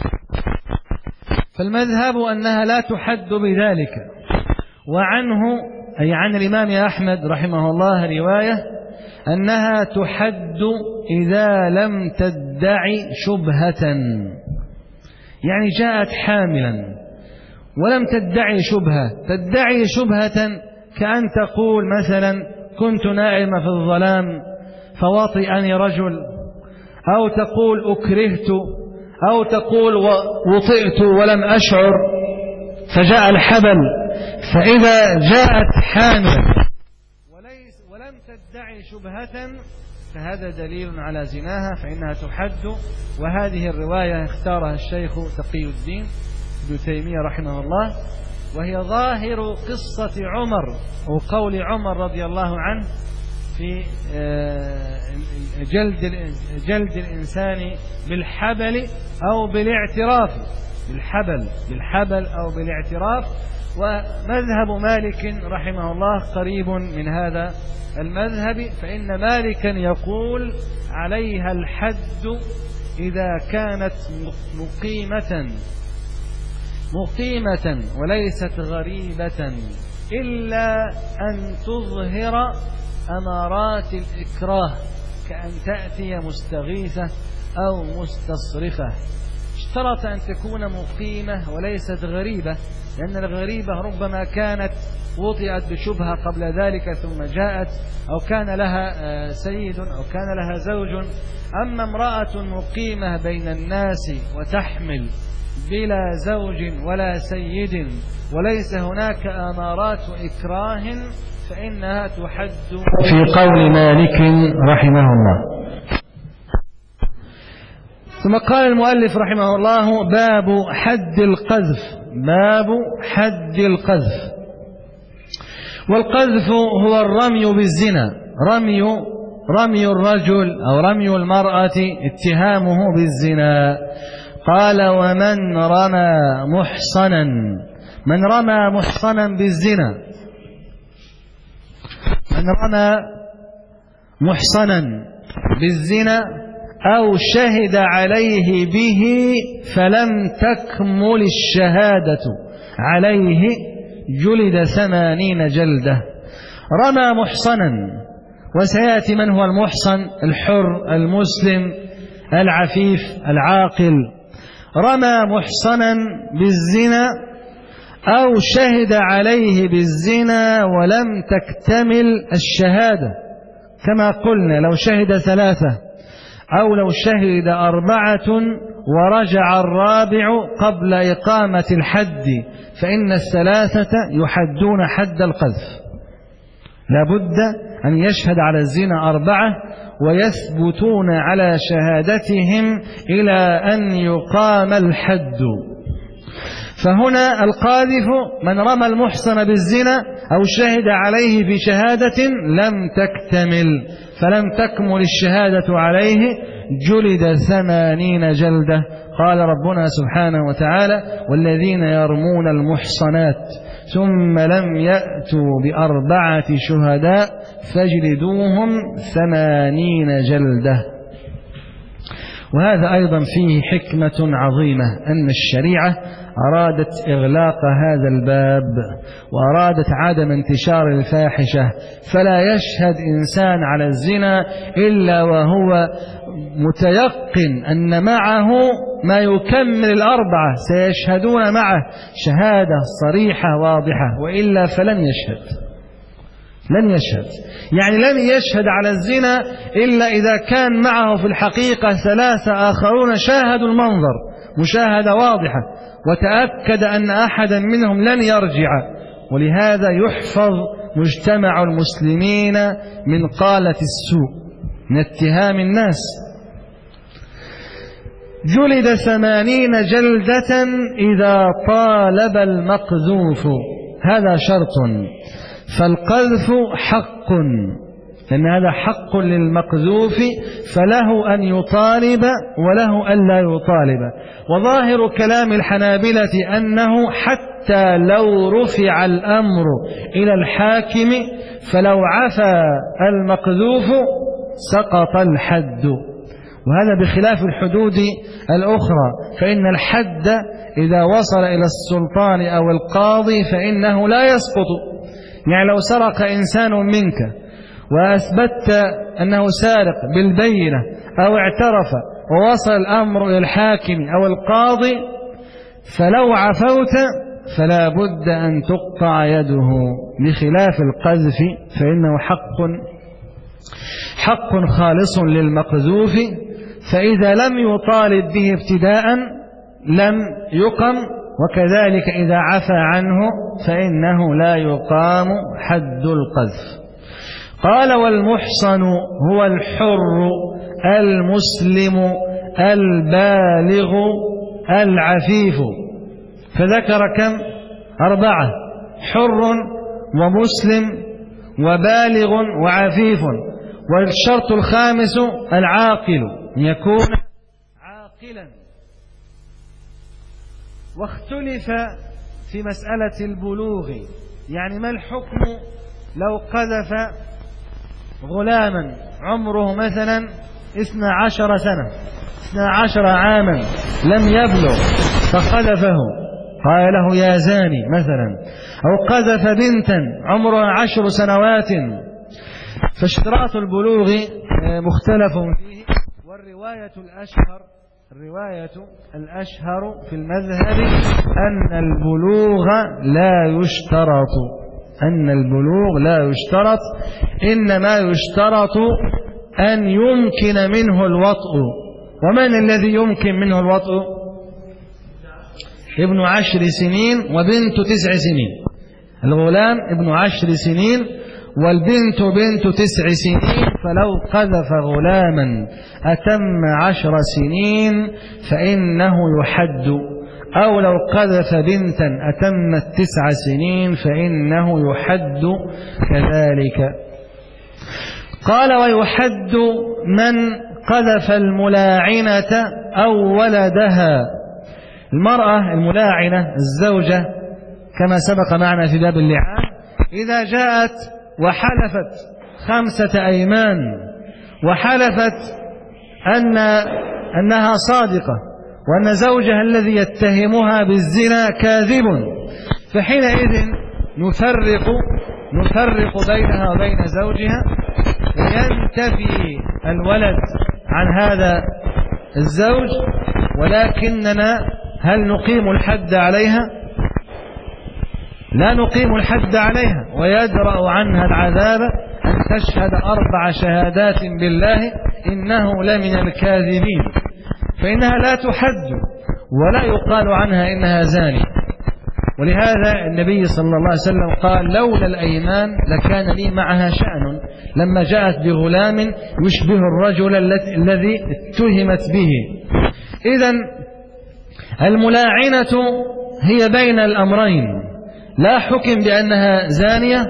فالمذهب أنها لا تحد بذلك. وعنه أي عن الإمام أحمد رحمه الله رواية أنها تحد إذا لم تدعي شبهة، يعني جاءت حاملا ولم تدعي شبهة. تدعي شبهة كأن تقول مثلا كنت نائمة في الظلام فوطئني رجل، أو تقول أكرهت، أو تقول وطئت ولم أشعر فجاء الحبل. فإذا جاءت حامل ولم تدعي شبهة فهذا دليل على زناها فإنها تحد. وهذه الرواية اختارها الشيخ تقي الدين ابن تيمية رحمه الله، وهي ظاهر قصة عمر وقول عمر رضي الله عنه في جلد الإنسان بالحبل أو بالاعتراف، بالحبل أو بالاعتراف. ومذهب مالك رحمه الله قريب من هذا المذهب، فإن مالكا يقول عليها الحد إذا كانت مقيمة وليست غريبة، إلا أن تظهر أمارات الإكراه كأن تأتي مستغيثة أو مستصرفة. اشترط أن تكون مقيمة وليست غريبة، لأن الغريبة ربما كانت وطئت بشبهة قبل ذلك ثم جاءت، أو كان لها سيد أو كان لها زوج. أما امرأة مقيمة بين الناس وتحمل بلا زوج ولا سيد وليس هناك أمارات إكراه فإنها تحد في قول مالك رحمه الله. ثم قال المؤلف رحمه الله باب حد القذف. والقذف هو الرمي بالزنا، رمي الرجل أو رمي المرأة اتهامه بالزنا. قال ومن رمى محصنا بالزنا، من رمى محصنا بالزنا أو شهد عليه به فلم تكمل الشهادة عليه جلد 80 جلدة. رمى محصنا، وسيأتي من هو المحصن: الحر المسلم العفيف العاقل. رمى محصنا بالزنا أو شهد عليه بالزنا ولم تكتمل الشهادة، كما قلنا لو شهد 3 أو لو شهد 4 ورجع الرابع قبل إقامة الحد، فإن 3 يحدون حد القذف. لابد أن يشهد على الزنا 4 ويثبتون على شهادتهم إلى أن يقام الحد. فهنا القاذف من رمى المحصن بالزنا أو شهد عليه في شهادة لم تكتمل فلم تكمل الشهادة عليه جلد 80 جلدة. قال ربنا سبحانه وتعالى: والذين يرمون المحصنات ثم لم يأتوا ب4 شهداء فاجلدوهم 80 جلدة. وهذا أيضا فيه حكمة عظيمة، أن الشريعة أرادت إغلاق هذا الباب وأرادت عدم انتشار الفاحشة، فلا يشهد إنسان على الزنا إلا وهو متيقن أن معه ما يكمل 4 سيشهدون معه شهادة صريحة واضحة، وإلا فلن يشهد. لن يشهد، يعني لن يشهد على الزنا إلا إذا كان معه في الحقيقة 3 آخرون شاهدوا المنظر مشاهدة واضحة وتأكد أن أحدا منهم لن يرجع. ولهذا يحفظ مجتمع المسلمين من قالة السوء، من اتهام الناس. جلد 80 جلدة إذا طالب المقذوف، هذا شرط. فالقذف حق، لأن هذا حق للمقذوف، فله أن يطالب وله أن لا يطالب. وظاهر كلام الحنابلة أنه حتى لو رفع الأمر إلى الحاكم فلو عفى المقذوف سقط الحد، وهذا بخلاف الحدود الأخرى، فإن الحد إذا وصل إلى السلطان أو القاضي فإنه لا يسقط. يعني لو سرق إنسان منك وأثبت أنه سارق بالبينة أو اعترف ووصل الأمر إلى الحاكم أو القاضي، فلو عفوت فلا بد أن تقطع يده، بخلاف القذف فإنه حق خالص للمقذوف، فإذا لم يطالب به ابتداء لم يقم، وكذلك إذا عفى عنه فإنه لا يقام حد القذف. قال: والمحصن هو الحر المسلم البالغ العفيف. فذكر كم؟ 4: حر ومسلم وبالغ وعفيف. والشرط الخامس العاقل، يكون عاقلا. واختلف في مسألة البلوغ، يعني ما الحكم لو قذف غلاما عمره مثلا 12 سنة 12 عاما لم يبلغ فقذفه، قال له يا زاني مثلا، أو قذف بنتا عمرها 10 سنوات. فاشتراط البلوغ مختلف فيه، والرواية الأشهر في المذهب أن البلوغ لا يشترط، إنما يشترط أن يمكن منه الوطء. ومن الذي يمكن منه الوطء؟ ابن 10 سنين وبنت 9 سنين. الغلام ابن 10 سنين والبنت بنت 9 سنين، فلو قذف غلاما أتم 10 سنين فإنه يحد، أو لو قذف بنتا أتمت 9 سنين فإنه يحد كذلك. قال: ويحد من قذف الملاعنة أو ولدها. المرأة الملاعنة الزوجة كما سبق معنا في باب اللعان، إذا جاءت وحلفت 5 أيمان وحلفت أنها صادقة وأن زوجها الذي يتهمها بالزنا كاذب، فحينئذ نفرق بينها وبين زوجها، وينتفي الولد عن هذا الزوج، ولكننا هل نقيم الحد عليها؟ لا نقيم الحد عليها، ويدرأ عنها العذاب أن تشهد 4 شهادات بالله إنه لمن الكاذبين، فإنها لا تحد ولا يقال عنها إنها زانية. ولهذا النبي صلى الله عليه وسلم قال لولا الأيمان لكان لي معها شأن، لما جاءت بغلام يشبه الرجل الذي اتهمت به. إذن الملاعنة هي بين الأمرين، لا حكم بأنها زانية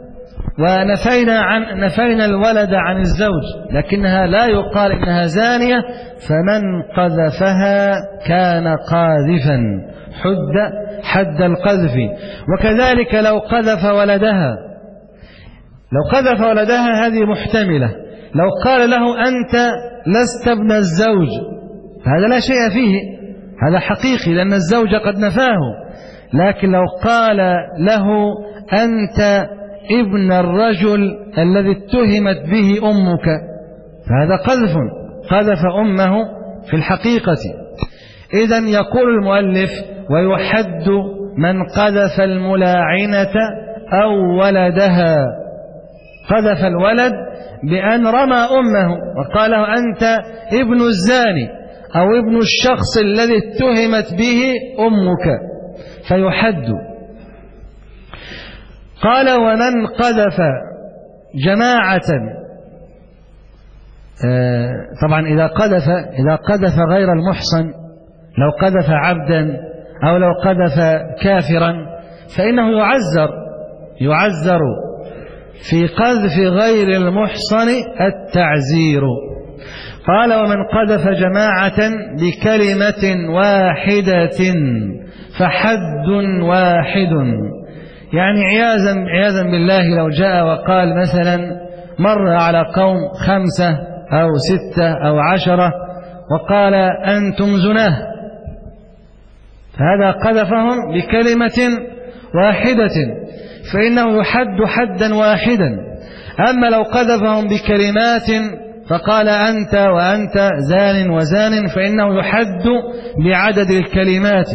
ونفينا الولد عن الزوج، لكنها لا يقال إنها زانية، فمن قذفها كان قاذفا حد القذف. وكذلك لو قذف ولدها هذه محتملة، لو قال له أنت لست ابن الزوج هذا لا شيء فيه، هذا حقيقي لأن الزوج قد نفاه. لكن لو قال له أنت ابن الرجل الذي اتهمت به أمك فهذا قذف أمه في الحقيقة. إذن يقول المؤلف ويحد من قذف الملاعنة أو ولدها، قذف الولد بأن رمى أمه وقال له أنت ابن الزاني أو ابن الشخص الذي اتهمت به أمك فيحد. قال ومن قذف جماعة، طبعا إذا قذف غير المحصن، لو قذف عبدا أو لو قذف كافرا فإنه يعزر في قذف غير المحصن التعزير. قال ومن قذف جماعة بكلمة واحدة فحد واحد، يعني عياذا بالله لو جاء وقال مثلا مر على قوم 5 أو 6 أو 10 وقال أنتم زناه، هذا قذفهم بكلمة واحدة فإنه يحد حدا واحدا. أما لو قذفهم بكلمات فقال أنت وأنت زان وزان فإنه يحد بعدد الكلمات.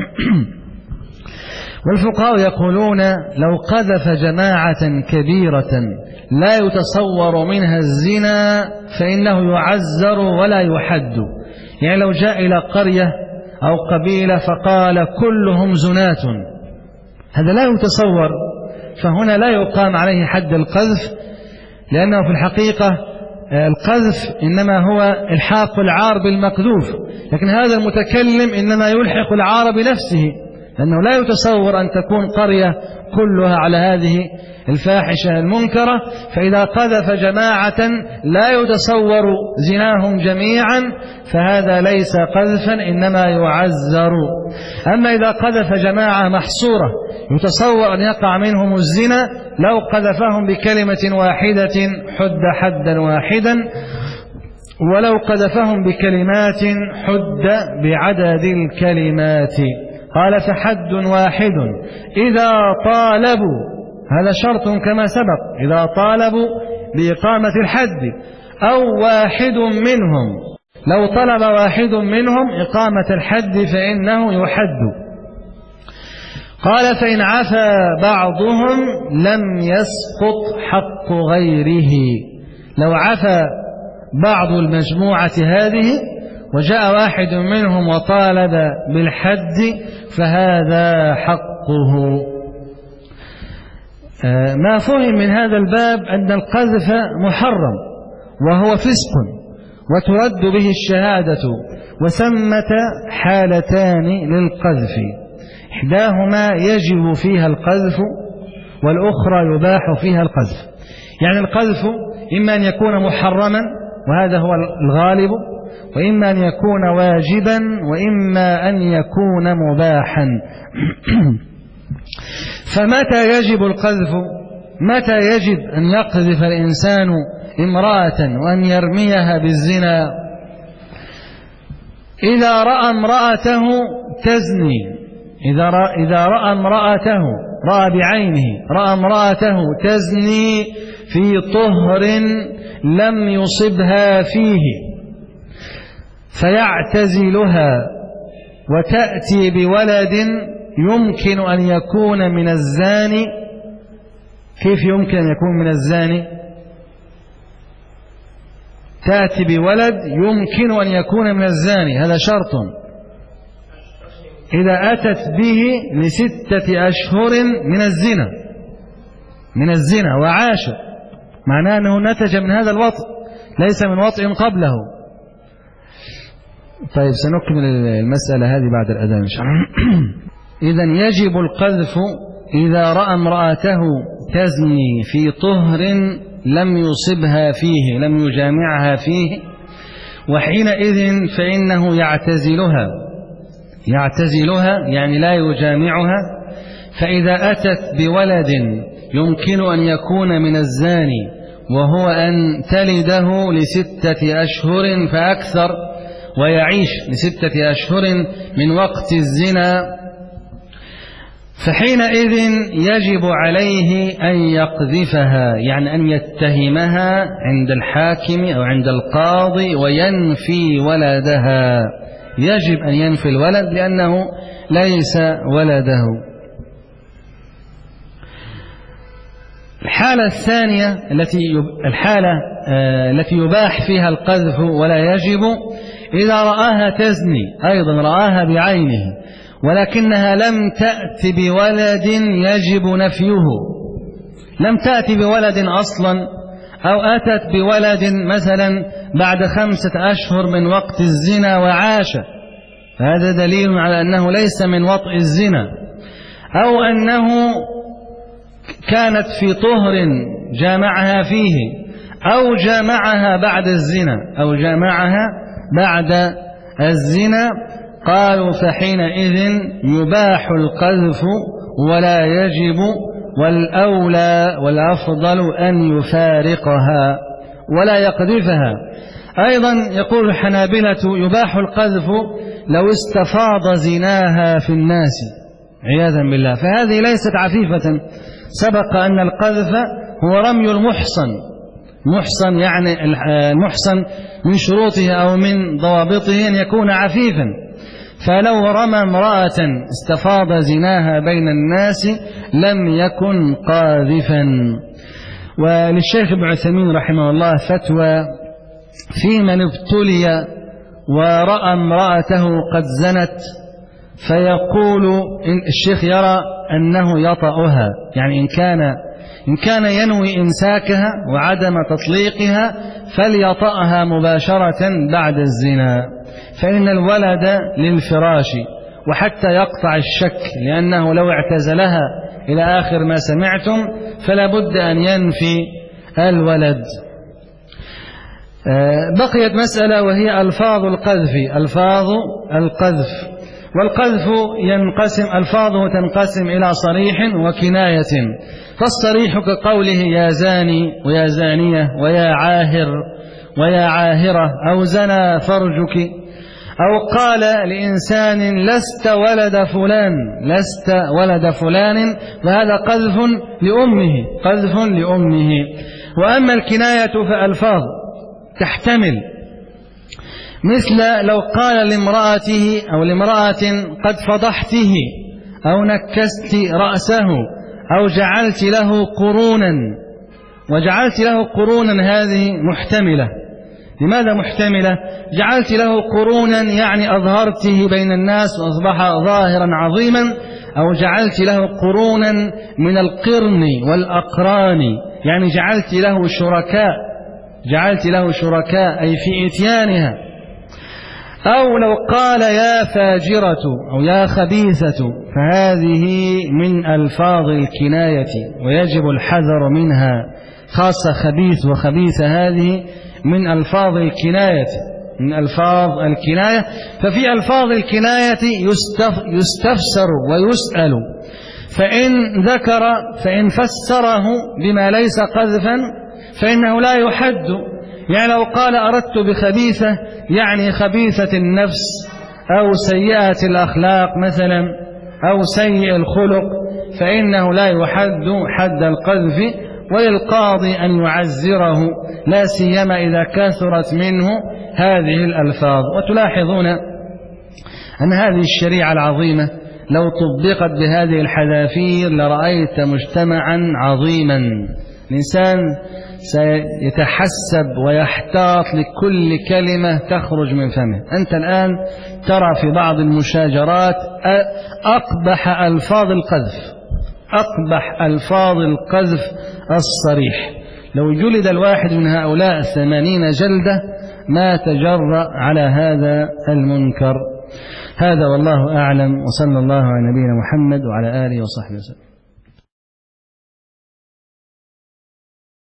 والفقهاء يقولون لو قذف جماعة كبيرة لا يتصور منها الزنا فإنه يعزر ولا يحد. يعني لو جاء إلى قرية أو قبيلة فقال كلهم زنات، هذا لا يتصور، فهنا لا يقام عليه حد القذف، لأنه في الحقيقة القذف إنما هو إلحاق العار بالمقذوف، لكن هذا المتكلم إنما يلحق العار بنفسه، لأنه لا يتصور أن تكون قرية كلها على هذه الفاحشة المنكرة. فإذا قذف جماعة لا يتصور زناهم جميعا فهذا ليس قذفا إنما يعزر. أما إذا قذف جماعة محصورة يتصور أن يقع منهم الزنا، لو قذفهم بكلمة واحدة حد حدا واحدا، ولو قذفهم بكلمات حد بعدد الكلمات. قال فحد واحد إذا طالبوا، هذا شرط كما سبق، إذا طالبوا بإقامة الحد، أو واحد منهم، لو طلب واحد منهم إقامة الحد فإنه يحد. قال فإن عفا بعضهم لم يسقط حق غيره، لو عفا بعض المجموعة هذه وجاء واحد منهم وطالب بالحد فهذا حقه. ما فهم من هذا الباب أن القذف محرم وهو فسق وترد به الشهادة، وثمة حالتان للقذف، إحداهما يجب فيها القذف والأخرى يباح فيها القذف. يعني القذف إما أن يكون محرما وهذا هو الغالب، وإما أن يكون واجبا، وإما أن يكون مباحا. فمتى يجب القذف؟ متى يجب أن يقذف الإنسان امرأة وأن يرميها بالزنا؟ إذا رأى امرأته تزني، إذا رأى امرأته رأى بعينه، رأى امرأته تزني في طهر لم يصبها فيه فيعتزلها وتأتي بولد يمكن أن يكون من الزاني. كيف يمكن أن يكون من الزاني؟ تأتي بولد يمكن أن يكون من الزاني، هذا شرط. إذا أتت به ل6 أشهر من الزنا وعاش، معناه أنه نتج من هذا الوطء، ليس من وطء قبله. طيب سنكمل المسألة هذه بعد الأذان إن شاء الله. إذن يجب القذف إذا رأى امرأته تزني في طهر لم يصبها فيه، لم يجامعها فيه، وحينئذ فإنه يعتزلها يعني لا يجامعها. فإذا أتت بولد يمكن أن يكون من الزاني وهو أن تلده ل6 أشهر فأكثر ويعيش ل6 أشهر من وقت الزنا، فحينئذ يجب عليه أن يقذفها، يعني أن يتهمها عند الحاكم أو عند القاضي وينفي ولدها. يجب أن ينفي الولد لأنه ليس ولده. الحالة الثانية التي يباح فيها القذف ولا يجب إذا رآها تزني، أيضا رآها بعينه ولكنها لم تأتي بولد يجب نفيه، لم تأتي بولد أصلا، أو أتت بولد مثلا بعد 5 أشهر من وقت الزنا وعاش، فهذا دليل على أنه ليس من وطء الزنا. أو أنه كانت في طهر جامعها فيه، أو جامعها بعد الزنا، قالوا فحينئذ يباح القذف ولا يجب، والأولى والأفضل أن يفارقها ولا يقذفها. أيضا يقول الحنابلة يباح القذف لو استفاض زناها في الناس عياذا بالله، فهذه ليست عفيفة. سبق أن القذف هو رمي محصن، يعني المحصن من شروطه أو من ضوابطه أن يكون عفيفا، فلو رمى امرأة استفاض زناها بين الناس لم يكن قاذفا. وللشيخ ابن عثيمين رحمه الله فتوى في من ابتلي ورأى امرأته قد زنت، فيقول إن الشيخ يرى أنه يطأها، يعني إن كان ينوي إمساكها وعدم تطليقها فليطأها مباشرة بعد الزنا، فإن الولد للفراش، وحتى يقطع الشك، لأنه لو اعتزلها إلى آخر ما سمعتم فلا بد أن ينفي الولد. بقيت مسألة وهي ألفاظ القذف. والقذف ألفاظه تنقسم إلى صريح وكناية. فالصريح كقوله يا زاني ويا زانية ويا عاهر ويا عاهرة، أو زنى فرجك، أو قال لإنسان لست ولد فلان، وهذا قذف لأمه. وأما الكناية فألفاظ تحتمل، مثل لو قال لامرأته أو لامرأة قد فضحته، أو نكست رأسه، أو جعلت له قرونا، هذه محتملة. لماذا محتملة؟ جعلت له قرونا يعني أظهرته بين الناس وأصبح ظاهرا عظيما، أو جعلت له قرونا من القرن والأقران، يعني جعلت له شركاء أي في إتيانها. أو لو قال يا فاجرة أو يا خبيثة، فهذه من ألفاظ الكناية ويجب الحذر منها، خاصة خبيث وخبيثة، هذه من ألفاظ الكناية. ففي ألفاظ الكناية يستفسر ويسأل، فإن فسره بما ليس قذفا فإنه لا يحد. يعني لو قال أردت بخبيثة يعني خبيثة النفس أو سيئة الأخلاق مثلا أو سيء الخلق، فإنه لا يحد حد القذف، وللقاضي أن يعزره، لا سيما إذا كثرت منه هذه الألفاظ. وتلاحظون أن هذه الشريعة العظيمة لو طبقت بهذه الحذافير لرأيت مجتمعا عظيما. الإنسان سيتحسب ويحتاط لكل كلمة تخرج من فمه. أنت الآن ترى في بعض المشاجرات أقبح ألفاظ القذف، أقبح ألفاظ القذف الصريح. لو جلد الواحد من هؤلاء 80 جلدة ما تجرأ على هذا المنكر. هذا والله أعلم، وصلى الله على نبينا محمد وعلى آله وصحبه وسلم.